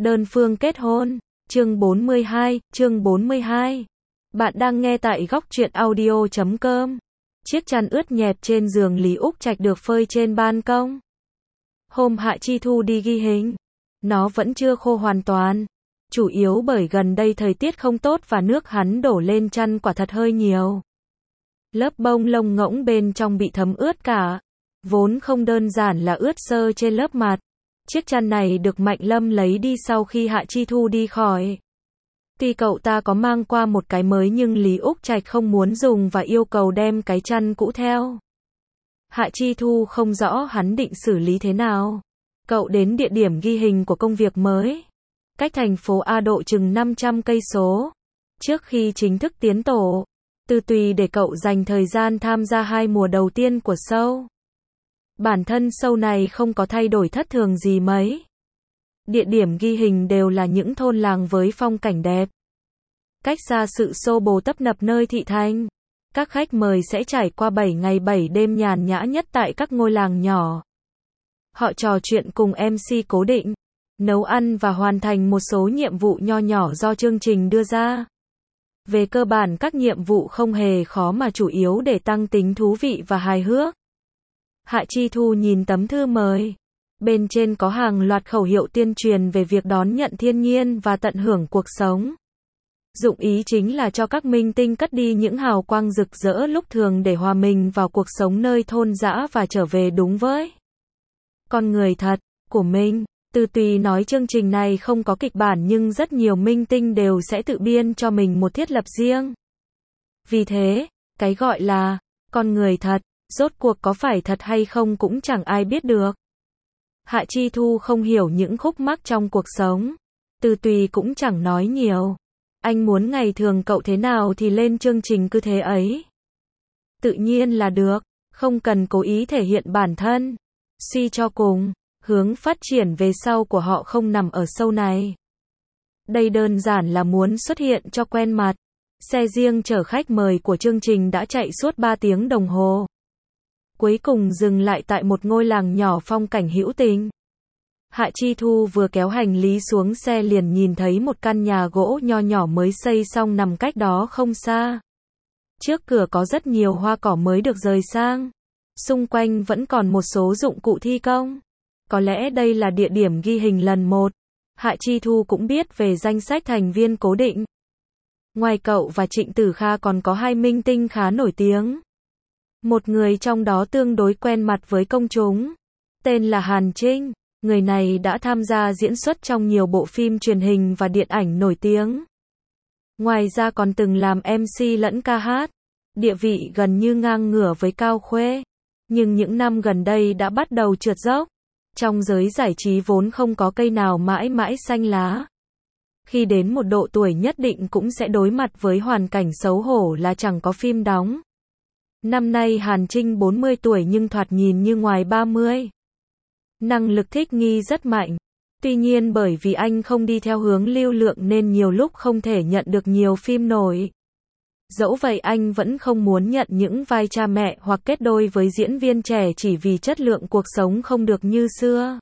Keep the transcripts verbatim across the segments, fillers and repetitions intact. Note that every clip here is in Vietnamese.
Đơn phương kết hôn. Chương bốn mươi hai, chương bốn mươi hai. Bạn đang nghe tại góc truyện audio chấm com. Chiếc chăn ướt nhẹp trên giường Lý Úc Trạch được phơi trên ban công. Hôm Hạ Chi Thu đi ghi hình, nó vẫn chưa khô hoàn toàn. Chủ yếu bởi gần đây thời tiết không tốt và nước hắn đổ lên chăn quả thật hơi nhiều. Lớp bông lông ngỗng bên trong bị thấm ướt cả. Vốn không đơn giản là ướt sơ trên lớp mặt. Chiếc chăn này được Mạnh Lâm lấy đi sau khi Hạ Chi Thu đi khỏi. Tuy cậu ta có mang qua một cái mới nhưng Lý Úc Trạch không muốn dùng và yêu cầu đem cái chăn cũ theo. Hạ Chi Thu không rõ hắn định xử lý thế nào. Cậu đến địa điểm ghi hình của công việc mới, cách thành phố A độ chừng năm trăm cây số. Trước khi chính thức tiến tổ, Từ Tùy để cậu dành thời gian tham gia hai mùa đầu tiên của show. Bản thân show này không có thay đổi thất thường gì mấy. Địa điểm ghi hình đều là những thôn làng với phong cảnh đẹp. Cách xa sự xô bồ tấp nập nơi thị thành, các khách mời sẽ trải qua bảy ngày bảy đêm nhàn nhã nhất tại các ngôi làng nhỏ. Họ trò chuyện cùng em xê cố định, nấu ăn và hoàn thành một số nhiệm vụ nho nhỏ do chương trình đưa ra. Về cơ bản các nhiệm vụ không hề khó mà chủ yếu để tăng tính thú vị và hài hước. Hạ Chi Thu nhìn tấm thư mời. Bên trên có hàng loạt khẩu hiệu tuyên truyền về việc đón nhận thiên nhiên và tận hưởng cuộc sống. Dụng ý chính là cho các minh tinh cất đi những hào quang rực rỡ lúc thường để hòa mình vào cuộc sống nơi thôn dã và trở về đúng với con người thật của mình. Từ Tùy nói chương trình này không có kịch bản nhưng rất nhiều minh tinh đều sẽ tự biên cho mình một thiết lập riêng. Vì thế, cái gọi là con người thật, rốt cuộc có phải thật hay không cũng chẳng ai biết được. Hạ Chi Thu không hiểu những khúc mắc trong cuộc sống. Từ Tùy cũng chẳng nói nhiều. Anh muốn ngày thường cậu thế nào thì lên chương trình cứ thế ấy. Tự nhiên là được, không cần cố ý thể hiện bản thân. Suy cho cùng, hướng phát triển về sau của họ không nằm ở show này. Đây đơn giản là muốn xuất hiện cho quen mặt. Xe riêng chở khách mời của chương trình đã chạy suốt ba tiếng đồng hồ. Cuối cùng dừng lại tại một ngôi làng nhỏ phong cảnh hữu tình. Hạ Chi Thu vừa kéo hành lý xuống xe liền nhìn thấy một căn nhà gỗ nho nhỏ mới xây xong nằm cách đó không xa. Trước cửa có rất nhiều hoa cỏ mới được rời sang. Xung quanh vẫn còn một số dụng cụ thi công. Có lẽ đây là địa điểm ghi hình lần một. Hạ Chi Thu cũng biết về danh sách thành viên cố định. Ngoài cậu và Trịnh Tử Kha còn có hai minh tinh khá nổi tiếng. Một người trong đó tương đối quen mặt với công chúng. Tên là Hàn Trinh. Người này đã tham gia diễn xuất trong nhiều bộ phim truyền hình và điện ảnh nổi tiếng. Ngoài ra còn từng làm em xê lẫn ca hát. Địa vị gần như ngang ngửa với Cao Khuê. Nhưng những năm gần đây đã bắt đầu trượt dốc. Trong giới giải trí vốn không có cây nào mãi mãi xanh lá. Khi đến một độ tuổi nhất định cũng sẽ đối mặt với hoàn cảnh xấu hổ là chẳng có phim đóng. Năm nay Hàn Trinh bốn mươi tuổi nhưng thoạt nhìn như ngoài ba mươi. Năng lực thích nghi rất mạnh. Tuy nhiên bởi vì anh không đi theo hướng lưu lượng nên nhiều lúc không thể nhận được nhiều phim nổi. Dẫu vậy anh vẫn không muốn nhận những vai cha mẹ hoặc kết đôi với diễn viên trẻ chỉ vì chất lượng cuộc sống không được như xưa.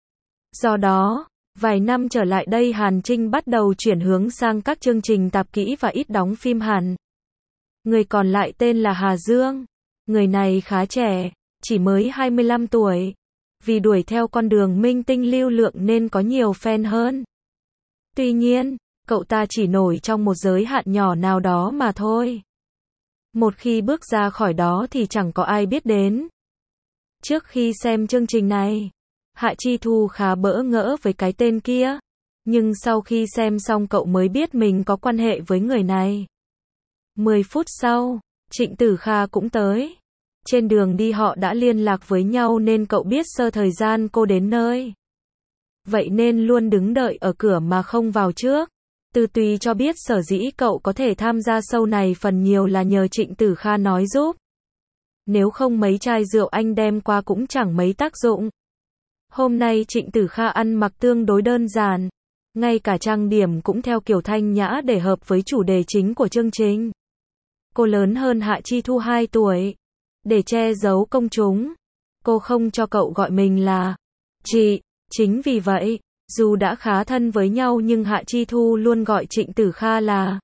Do đó, vài năm trở lại đây Hàn Trinh bắt đầu chuyển hướng sang các chương trình tạp kỹ và ít đóng phim hẳn. Người còn lại tên là Hà Dương. Người này khá trẻ, chỉ mới hai mươi lăm tuổi. Vì đuổi theo con đường minh tinh lưu lượng nên có nhiều fan hơn. Tuy nhiên, cậu ta chỉ nổi trong một giới hạn nhỏ nào đó mà thôi. Một khi bước ra khỏi đó thì chẳng có ai biết đến. Trước khi xem chương trình này, Hạ Chi Thu khá bỡ ngỡ với cái tên kia. Nhưng sau khi xem xong cậu mới biết mình có quan hệ với người này. mười phút sau, Trịnh Tử Kha cũng tới. Trên đường đi họ đã liên lạc với nhau nên cậu biết sơ thời gian cô đến nơi. Vậy nên luôn đứng đợi ở cửa mà không vào trước. Từ Tùy cho biết sở dĩ cậu có thể tham gia show này phần nhiều là nhờ Trịnh Tử Kha nói giúp. Nếu không mấy chai rượu anh đem qua cũng chẳng mấy tác dụng. Hôm nay Trịnh Tử Kha ăn mặc tương đối đơn giản. Ngay cả trang điểm cũng theo kiểu thanh nhã để hợp với chủ đề chính của chương trình. Cô lớn hơn Hạ Chi Thu hai tuổi. Để che giấu công chúng, cô không cho cậu gọi mình là chị. Chính vì vậy, Dù đã khá thân với nhau nhưng Hạ Chi Thu luôn gọi Trịnh Tử Kha là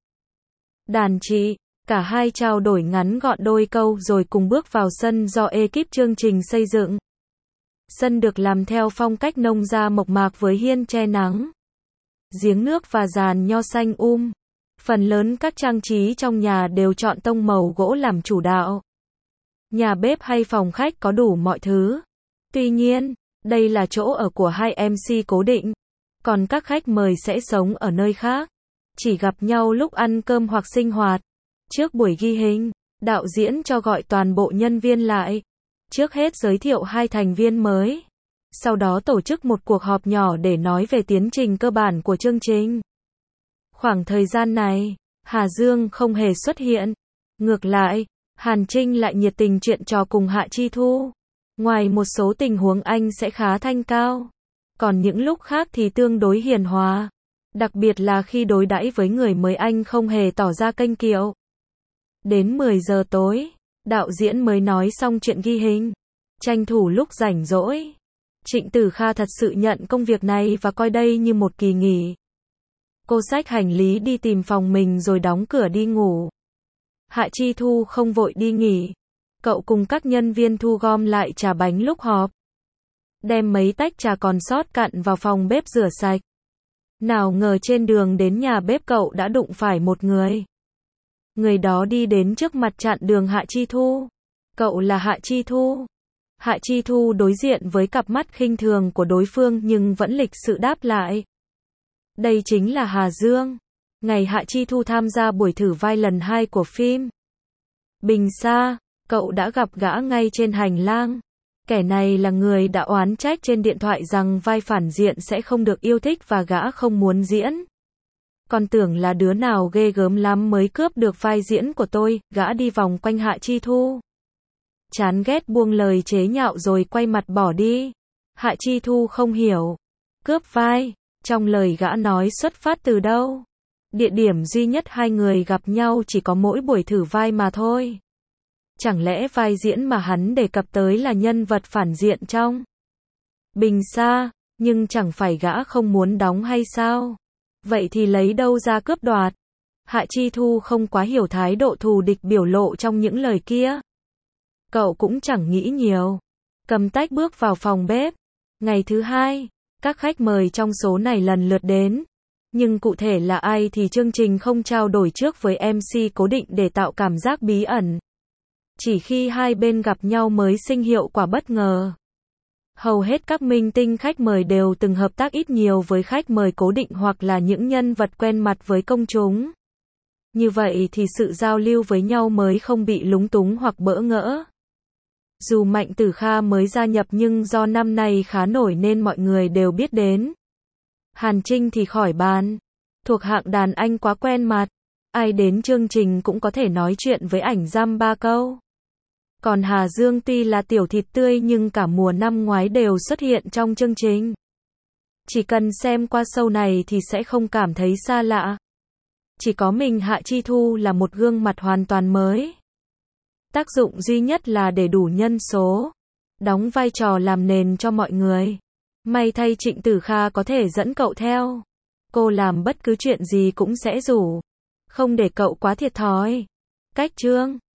đàn chị. Cả hai trao đổi ngắn gọn đôi câu rồi cùng bước vào sân do ekip chương trình xây dựng. Sân được làm theo phong cách nông gia mộc mạc với hiên che nắng, giếng nước và giàn nho xanh um. Phần lớn các trang trí trong nhà đều chọn tông màu gỗ làm chủ đạo. Nhà bếp hay phòng khách có đủ mọi thứ. Tuy nhiên, đây là chỗ ở của hai em xê cố định, còn các khách mời sẽ sống ở nơi khác, chỉ gặp nhau lúc ăn cơm hoặc sinh hoạt. Trước buổi ghi hình, đạo diễn cho gọi toàn bộ nhân viên lại. Trước hết giới thiệu hai thành viên mới. Sau đó tổ chức một cuộc họp nhỏ để nói về tiến trình cơ bản của chương trình. Khoảng thời gian này, Hà Dương không hề xuất hiện. Ngược lại, Hàn Trinh lại nhiệt tình chuyện trò cùng Hạ Chi Thu. Ngoài một số tình huống anh sẽ khá thanh cao, còn những lúc khác thì tương đối hiền hòa. Đặc biệt là khi đối đãi với người mới anh không hề tỏ ra kênh kiệu. Đến mười giờ tối, đạo diễn mới nói xong chuyện ghi hình. Tranh thủ lúc rảnh rỗi, Trịnh Tử Kha thật sự nhận công việc này và coi đây như một kỳ nghỉ. Cô xách hành lý đi tìm phòng mình rồi đóng cửa đi ngủ. Hạ Chi Thu không vội đi nghỉ. Cậu cùng các nhân viên thu gom lại trà bánh lúc họp. Đem mấy tách trà còn sót cặn vào phòng bếp rửa sạch. Nào ngờ trên đường đến nhà bếp cậu đã đụng phải một người. Người đó đi đến trước mặt chặn đường Hạ Chi Thu. Cậu là Hạ Chi Thu. Hạ Chi Thu đối diện với cặp mắt khinh thường của đối phương nhưng vẫn lịch sự đáp lại. Đây chính là Hà Dương. Ngày Hạ Chi Thu tham gia buổi thử vai lần hai của phim Bình Sa, cậu đã gặp gã ngay trên hành lang. Kẻ này là người đã oán trách trên điện thoại rằng vai phản diện sẽ không được yêu thích và gã không muốn diễn. Còn tưởng là đứa nào ghê gớm lắm mới cướp được vai diễn của tôi, gã đi vòng quanh Hạ Chi Thu. Chán ghét buông lời chế nhạo rồi quay mặt bỏ đi. Hạ Chi Thu không hiểu. Cướp vai, trong lời gã nói xuất phát từ đâu? Địa điểm duy nhất hai người gặp nhau chỉ có mỗi buổi thử vai mà thôi. Chẳng lẽ vai diễn mà hắn đề cập tới là nhân vật phản diện trong Bình Sa, nhưng chẳng phải gã không muốn đóng hay sao? Vậy thì lấy đâu ra cướp đoạt? Hạ Chi Thu không quá hiểu thái độ thù địch biểu lộ trong những lời kia. Cậu cũng chẳng nghĩ nhiều. Cầm tách bước vào phòng bếp. Ngày thứ hai, các khách mời trong số này lần lượt đến. Nhưng cụ thể là ai thì chương trình không trao đổi trước với em xê cố định để tạo cảm giác bí ẩn. Chỉ khi hai bên gặp nhau mới sinh hiệu quả bất ngờ. Hầu hết các minh tinh khách mời đều từng hợp tác ít nhiều với khách mời cố định hoặc là những nhân vật quen mặt với công chúng. Như vậy thì sự giao lưu với nhau mới không bị lúng túng hoặc bỡ ngỡ. Dù Mạnh Tử Kha mới gia nhập nhưng do năm nay khá nổi nên mọi người đều biết đến. Hàn Trinh thì khỏi bàn. Thuộc hạng đàn anh quá quen mặt. Ai đến chương trình cũng có thể nói chuyện với ảnh dăm ba câu. Còn Hà Dương tuy là tiểu thịt tươi nhưng cả mùa năm ngoái đều xuất hiện trong chương trình. Chỉ cần xem qua show này thì sẽ không cảm thấy xa lạ. Chỉ có mình Hạ Chi Thu là một gương mặt hoàn toàn mới. Tác dụng duy nhất là để đủ nhân số, đóng vai trò làm nền cho mọi người. May thay Trịnh Tử Kha có thể dẫn cậu theo. Cô làm bất cứ chuyện gì cũng sẽ rủ, không để cậu quá thiệt thòi. Cách chương